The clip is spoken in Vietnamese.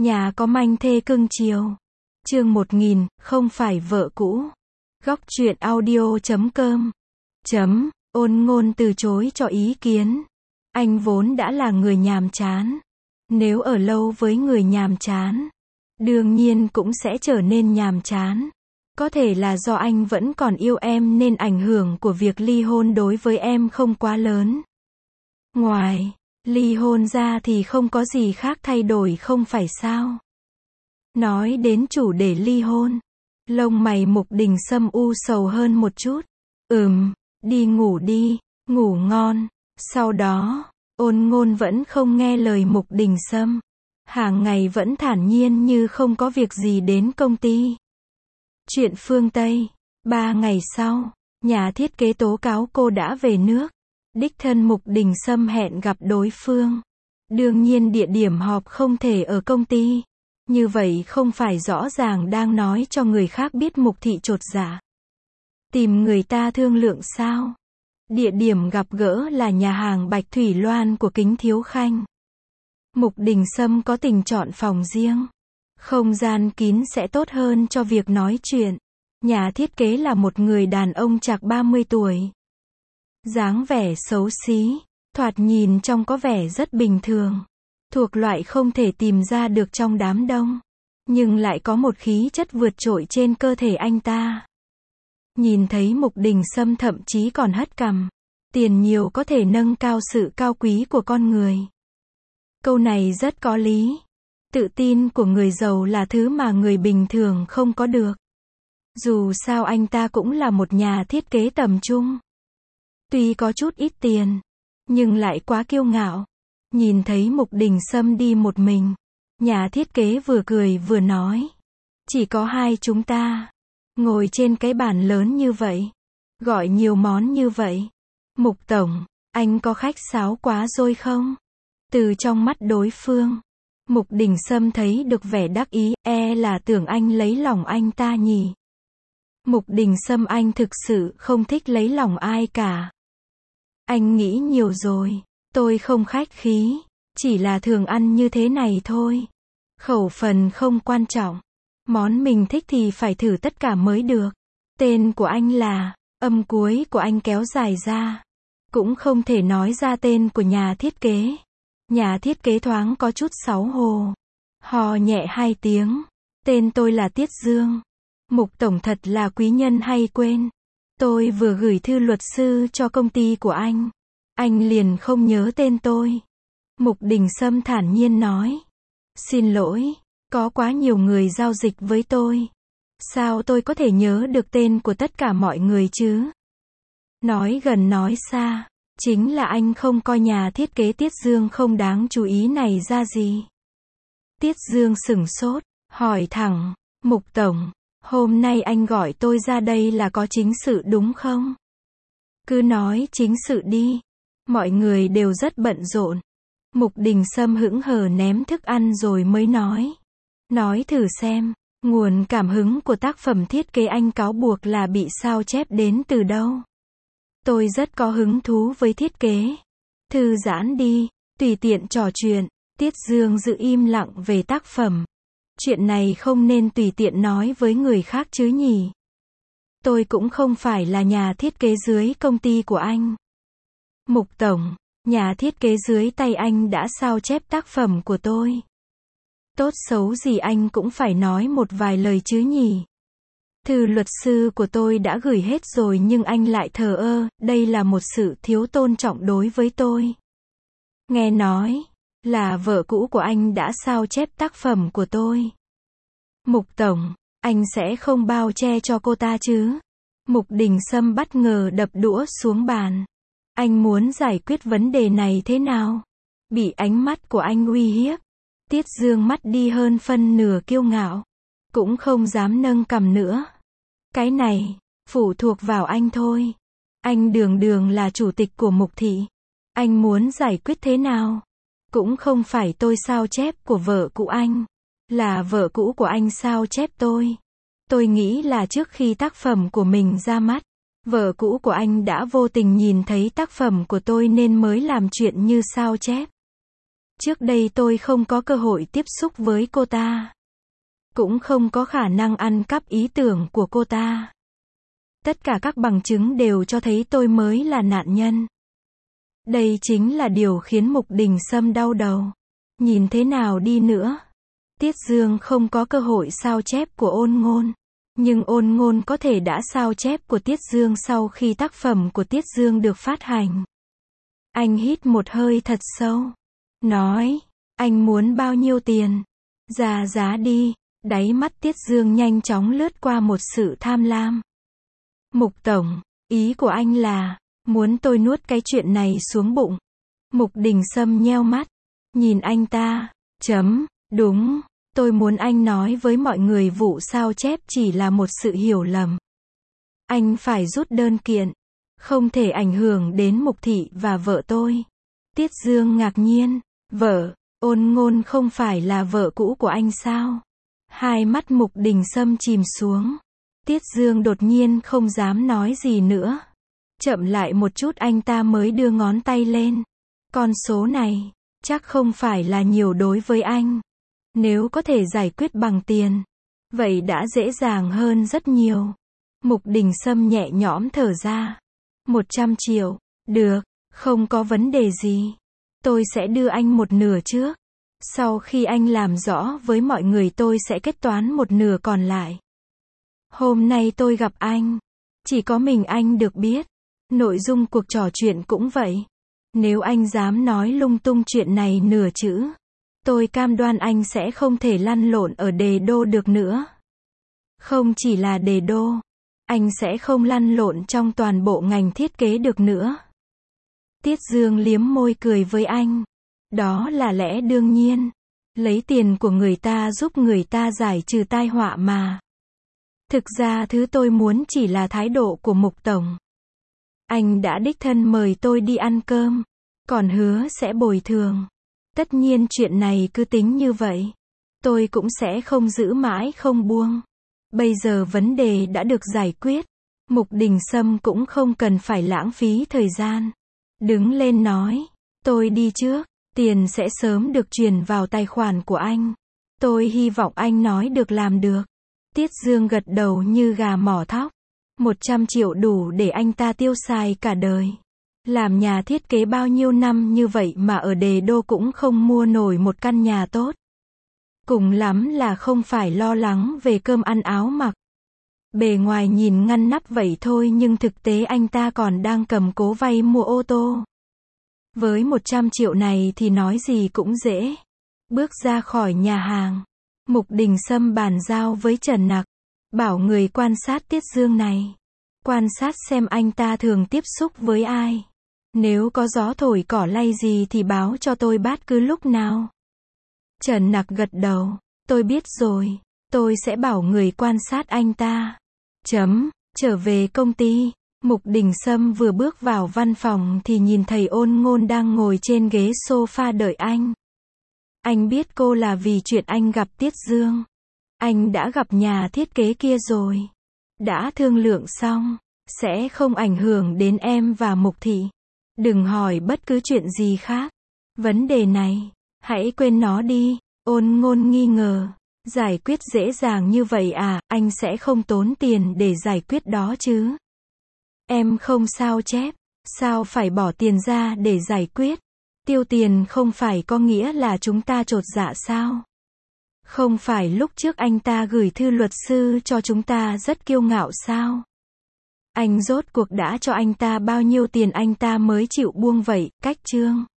Nhà có manh thê cưng chiều. Chương 1000, không phải vợ cũ. Góc truyện audio.com. Ôn Ngôn từ chối cho ý kiến. Anh vốn đã là người nhàm chán. Nếu ở lâu với người nhàm chán, đương nhiên cũng sẽ trở nên nhàm chán. Có thể là do anh vẫn còn yêu em nên ảnh hưởng của việc ly hôn đối với em không quá lớn. Ngoài ly hôn ra thì không có gì khác thay đổi không phải sao? Nói đến chủ đề ly hôn, lông mày Mục Đình Sâm u sầu hơn một chút. Đi ngủ đi, ngủ ngon. Sau đó, Ôn Ngôn vẫn không nghe lời Mục Đình Sâm. Hàng ngày vẫn thản nhiên như không có việc gì đến công ty. Chuyện phương Tây. 3 ngày sau, nhà thiết kế tố cáo cô đã về nước. Đích thân Mục Đình Sâm hẹn gặp đối phương. Đương nhiên địa điểm họp không thể ở công ty. Như vậy không phải rõ ràng đang nói cho người khác biết Mục thị chột dạ. Tìm người ta thương lượng sao? Địa điểm gặp gỡ là nhà hàng Bạch Thủy Loan của Kính Thiếu Khanh. Mục Đình Sâm có tình chọn phòng riêng. Không gian kín sẽ tốt hơn cho việc nói chuyện. Nhà thiết kế là một người đàn ông chạc 30 tuổi. Dáng vẻ xấu xí, thoạt nhìn trông có vẻ rất bình thường. Thuộc loại không thể tìm ra được trong đám đông. Nhưng lại có một khí chất vượt trội trên cơ thể anh ta. Nhìn thấy Mục Đình Sâm thậm chí còn hất cằm. Tiền nhiều có thể nâng cao sự cao quý của con người. Câu này rất có lý. Tự tin của người giàu là thứ mà người bình thường không có được. Dù sao anh ta cũng là một nhà thiết kế tầm trung. Tuy có chút ít tiền, nhưng lại quá kiêu ngạo. Nhìn thấy Mục Đình Sâm đi một mình, nhà thiết kế vừa cười vừa nói. Chỉ có hai chúng ta. Ngồi trên cái bàn lớn như vậy. Gọi nhiều món như vậy. Mục tổng, anh có khách sáo quá rồi không? Từ trong mắt đối phương, Mục Đình Sâm thấy được vẻ đắc ý, là tưởng anh lấy lòng anh ta nhỉ. Mục Đình Sâm, anh thực sự không thích lấy lòng ai cả. Anh nghĩ nhiều rồi, tôi không khách khí, chỉ là thường ăn như thế này thôi. Khẩu phần không quan trọng, món mình thích thì phải thử tất cả mới được. Tên của anh là, âm cuối của anh kéo dài ra. Cũng không thể nói ra tên của nhà thiết kế. Nhà thiết kế thoáng có chút xấu hổ. Hò nhẹ 2 tiếng. Tên tôi là Tiết Dương. Mục tổng thật là quý nhân hay quên. Tôi vừa gửi thư luật sư cho công ty của anh. Anh liền không nhớ tên tôi. Mục Đình Sâm thản nhiên nói. Xin lỗi, có quá nhiều người giao dịch với tôi. Sao tôi có thể nhớ được tên của tất cả mọi người chứ? Nói gần nói xa, chính là anh không coi nhà thiết kế Tiết Dương không đáng chú ý này ra gì. Tiết Dương sửng sốt, hỏi thẳng, Mục tổng, hôm nay anh gọi tôi ra đây là có chính sự đúng không? Cứ nói chính sự đi. Mọi người đều rất bận rộn. Mục Đình Sâm hững hờ ném thức ăn rồi mới nói. Nói thử xem, nguồn cảm hứng của tác phẩm thiết kế anh cáo buộc là bị sao chép đến từ đâu? Tôi rất có hứng thú với thiết kế. Thư giãn đi, tùy tiện trò chuyện. Tiết Dương giữ im lặng về tác phẩm. Chuyện này không nên tùy tiện nói với người khác chứ nhỉ? Tôi cũng không phải là nhà thiết kế dưới công ty của anh. Mục tổng, nhà thiết kế dưới tay anh đã sao chép tác phẩm của tôi. Tốt xấu gì anh cũng phải nói một vài lời chứ nhỉ? Thư luật sư của tôi đã gửi hết rồi nhưng anh lại thờ ơ, đây là một sự thiếu tôn trọng đối với tôi. Nghe nói là vợ cũ của anh đã sao chép tác phẩm của tôi. Mục tổng, anh sẽ không bao che cho cô ta chứ? Mục Đình Sâm bất ngờ đập đũa xuống bàn. Anh muốn giải quyết vấn đề này thế nào? Bị ánh mắt của anh uy hiếp. Tiết Dương mắt đi hơn phân nửa kiêu ngạo. Cũng không dám nâng cằm nữa. Cái này, phụ thuộc vào anh thôi. Anh đường là chủ tịch của Mục thị. Anh muốn giải quyết thế nào? Cũng không phải tôi sao chép của vợ cũ anh. Là vợ cũ của anh sao chép tôi. Tôi nghĩ là trước khi tác phẩm của mình ra mắt, vợ cũ của anh đã vô tình nhìn thấy tác phẩm của tôi nên mới làm chuyện như sao chép. Trước đây tôi không có cơ hội tiếp xúc với cô ta. Cũng không có khả năng ăn cắp ý tưởng của cô ta. Tất cả các bằng chứng đều cho thấy tôi mới là nạn nhân. Đây chính là điều khiến Mục Đình Sâm đau đầu. Nhìn thế nào đi nữa, Tiết Dương không có cơ hội sao chép của Ôn Ngôn. Nhưng Ôn Ngôn có thể đã sao chép của Tiết Dương sau khi tác phẩm của Tiết Dương được phát hành. Anh hít một hơi thật sâu. Nói, anh muốn bao nhiêu tiền? Ra giá đi. Đáy mắt Tiết Dương nhanh chóng lướt qua một sự tham lam. Mục Tổng, ý của anh là, muốn tôi nuốt cái chuyện này xuống bụng. Mục Đình Sâm nheo mắt, nhìn anh ta, đúng, tôi muốn anh nói với mọi người vụ sao chép chỉ là một sự hiểu lầm. Anh phải rút đơn kiện, không thể ảnh hưởng đến Mục Thị và vợ tôi. Tiết Dương ngạc nhiên, vợ, Ôn Ngôn không phải là vợ cũ của anh sao? Hai mắt Mục Đình Sâm chìm xuống. Tiết Dương đột nhiên không dám nói gì nữa. Chậm lại một chút anh ta mới đưa ngón tay lên. Con số này, chắc không phải là nhiều đối với anh. Nếu có thể giải quyết bằng tiền, vậy đã dễ dàng hơn rất nhiều. Mục Đình Sâm nhẹ nhõm thở ra. 100 triệu, được, không có vấn đề gì. Tôi sẽ đưa anh một nửa trước. Sau khi anh làm rõ với mọi người tôi sẽ kết toán một nửa còn lại. Hôm nay tôi gặp anh, chỉ có mình anh được biết. Nội dung cuộc trò chuyện cũng vậy. Nếu anh dám nói lung tung chuyện này nửa chữ, tôi cam đoan anh sẽ không thể lăn lộn ở Đề Đô được nữa. Không chỉ là Đề Đô, anh sẽ không lăn lộn trong toàn bộ ngành thiết kế được nữa. Tiết Dương liếm môi cười với anh. Đó là lẽ đương nhiên. Lấy tiền của người ta giúp người ta giải trừ tai họa mà. Thực ra thứ tôi muốn chỉ là thái độ của Mục Tổng. Anh đã đích thân mời tôi đi ăn cơm, còn hứa sẽ bồi thường. Tất nhiên chuyện này cứ tính như vậy, tôi cũng sẽ không giữ mãi không buông. Bây giờ vấn đề đã được giải quyết, Mục Đình Sâm cũng không cần phải lãng phí thời gian. Đứng lên nói, tôi đi trước, tiền sẽ sớm được chuyển vào tài khoản của anh. Tôi hy vọng anh nói được làm được. Tiết Dương gật đầu như gà mỏ thóc. 100 triệu đủ để anh ta tiêu xài cả đời. Làm nhà thiết kế bao nhiêu năm như vậy mà ở Đề Đô cũng không mua nổi một căn nhà tốt. Cùng lắm là không phải lo lắng về cơm ăn áo mặc. Bề ngoài nhìn ngăn nắp vậy thôi nhưng thực tế anh ta còn đang cầm cố vay mua ô tô. Với 100 triệu này thì nói gì cũng dễ. Bước ra khỏi nhà hàng, Mục Đình Sâm bàn giao với Trần Nặc, bảo người quan sát Tiết Dương này. Quan sát xem anh ta thường tiếp xúc với ai. Nếu có gió thổi cỏ lay gì thì báo cho tôi bất cứ lúc nào. Trần Nặc gật đầu, tôi biết rồi, tôi sẽ bảo người quan sát anh ta. Trở về công ty, Mục Đình Sâm vừa bước vào văn phòng thì nhìn thấy Ôn Ngôn đang ngồi trên ghế sofa đợi anh. Anh biết cô là vì chuyện anh gặp Tiết Dương. Anh đã gặp nhà thiết kế kia rồi. Đã thương lượng xong, sẽ không ảnh hưởng đến em và Mục Thị. Đừng hỏi bất cứ chuyện gì khác. Vấn đề này, hãy quên nó đi. Ôn Ngôn nghi ngờ. Giải quyết dễ dàng như vậy à, anh sẽ không tốn tiền để giải quyết đó chứ. Em không sao chép, sao phải bỏ tiền ra để giải quyết? Tiêu tiền không phải có nghĩa là chúng ta chột dạ sao? Không phải lúc trước anh ta gửi thư luật sư cho chúng ta rất kiêu ngạo sao? Anh rốt cuộc đã cho anh ta bao nhiêu tiền anh ta mới chịu buông vậy, cách chương.